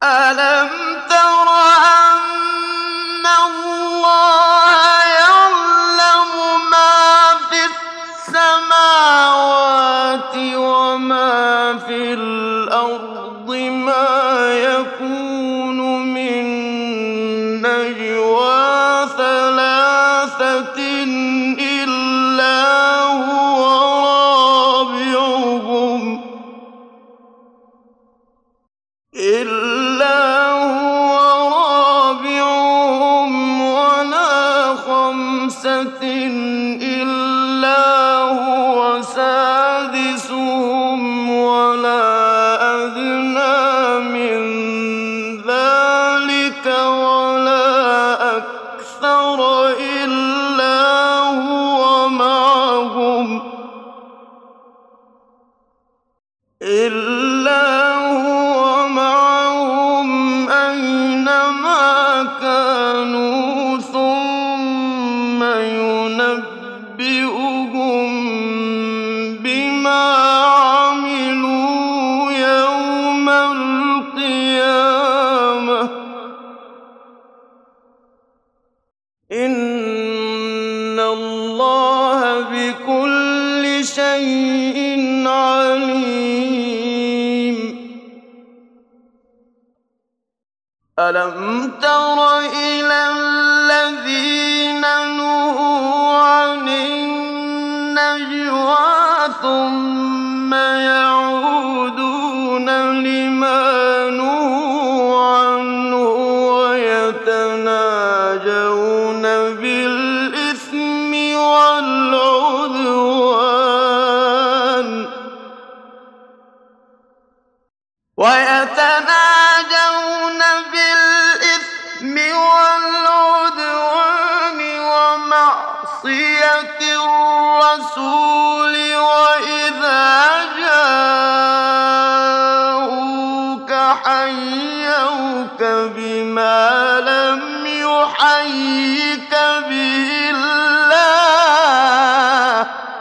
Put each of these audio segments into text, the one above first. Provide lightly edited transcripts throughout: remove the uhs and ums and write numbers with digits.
أَلَمْ تَرَ أَنَّ اللَّهَ يَعْلَمُ مَا فِي السَّمَاوَاتِ وَمَا فِي الْأَرْضِ مَا يَكُونُ مِن نَّجْوَىٰ ثَلَاثَةٍ إِلَّا هُوَ رابعهم ولا خَمْسَةٍ إِلَّا هُوَ سَادِسُهُمْ وَلَا أَدْنَىٰ مِن ذَٰلِكَ وَلَا أَكْثَرَ إِلَّا هُوَ مَعَهُمْ أَيْنَمَا كَانُوا ثُمَّ يُنَبِّئُهُم بِمَا عَمِلُوا يَوْمَ الْقِيَامَةِ ۚ إِنَّ اللَّهَ بِكُلِّ شَيْءٍ عَلِيمٌ. أَلَمْ تَرَ إِلَى الَّذِينَ نُهُوا عَنِ النَّجْوَىٰ ثُمَّ يَعُودُونَ لِمَا نُهُوا عَنْهُ وَيَتَنَاجَوْنَ بِالْإِثْمِ وَالْعُدْوَانِ وَمَعْصِيَتِ الرَّسُولِ وَإِذَا جَاءُوكَ حَيَّوْكَ بِمَا لَمْ يُحَيِّكَ بِهِ اللَّهُ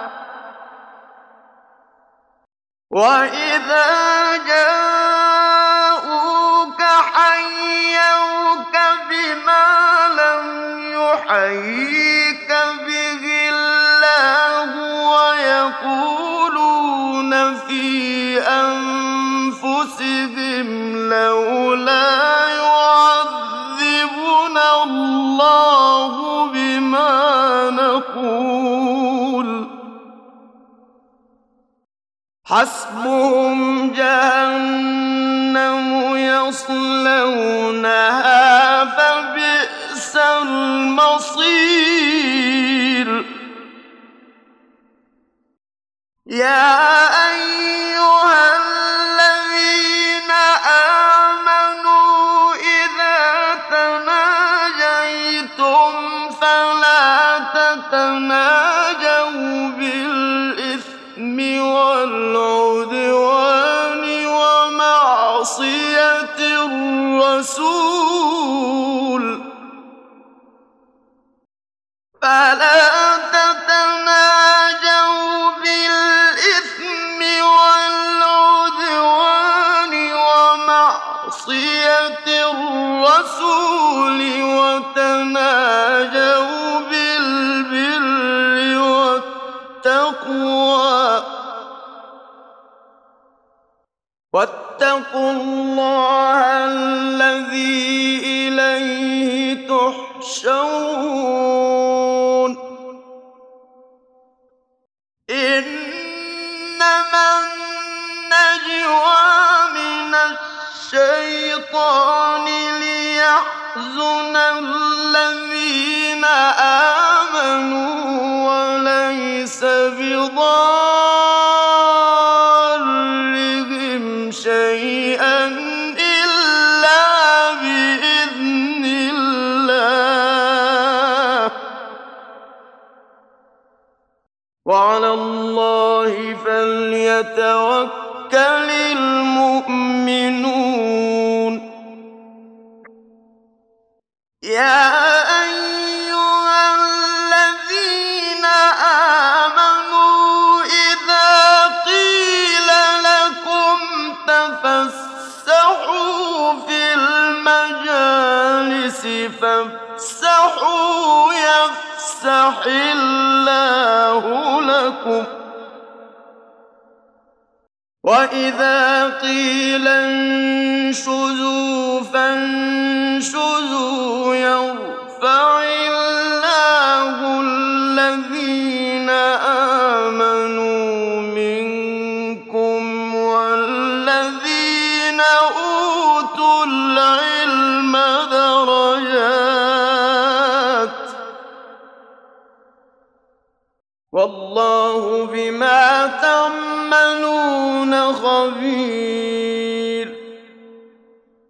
وَيَقُولُونَ فِي أَنفُسِهِمْ لَوْلَا يُعَذِّبُنَا اللَّهُ بِمَا نَقُولُ ۚ حَسْبُهُمْ جَهَنَّمُ يَصْلَوْنَهَا فَبِئْسَ الْمَصِيرُ. يَا أَيُّهَا الَّذِينَ آمَنُوا إِذَا تَنَاجَيْتُمْ فَلَا تَتَنَاجَوْا بِالْإِثْمِ وَالْعُدْوَانِ وَمَعْصِيَتِ الرَّسُولِ وَتَنَاجَوْا بِالْبِرِّ وَالتَّقْوَىٰ ۖ وَاتَّقُوا اللَّهَ الَّذِي إِلَيْهِ تُحْشَرُونَ. إِنَّمَا النَّجْوَىٰ مِنَ الشَّيْطَانِ لِيَحْزُنَ الَّذِينَ آمَنُوا وَلَيْسَ بِضَارِّهِمْ شَيْئًا إِلَّا بِإِذْنِ اللَّهِ ۚ وَعَلَى اللَّهِ فَلْيَتَوَكَّلِ الْمُؤْمِنُونَ. يَا أَيُّهَا الَّذِينَ آمَنُوا إِذَا قِيلَ لَكُمْ تَفَسَّحُوا فِي فافسحوا يفسح الله لكم وإذا قيل انشزوا فانشزوا يرفع الله الذين آمنوا منكم والذين أوتوا العلم درجات والله بما تعملون خبير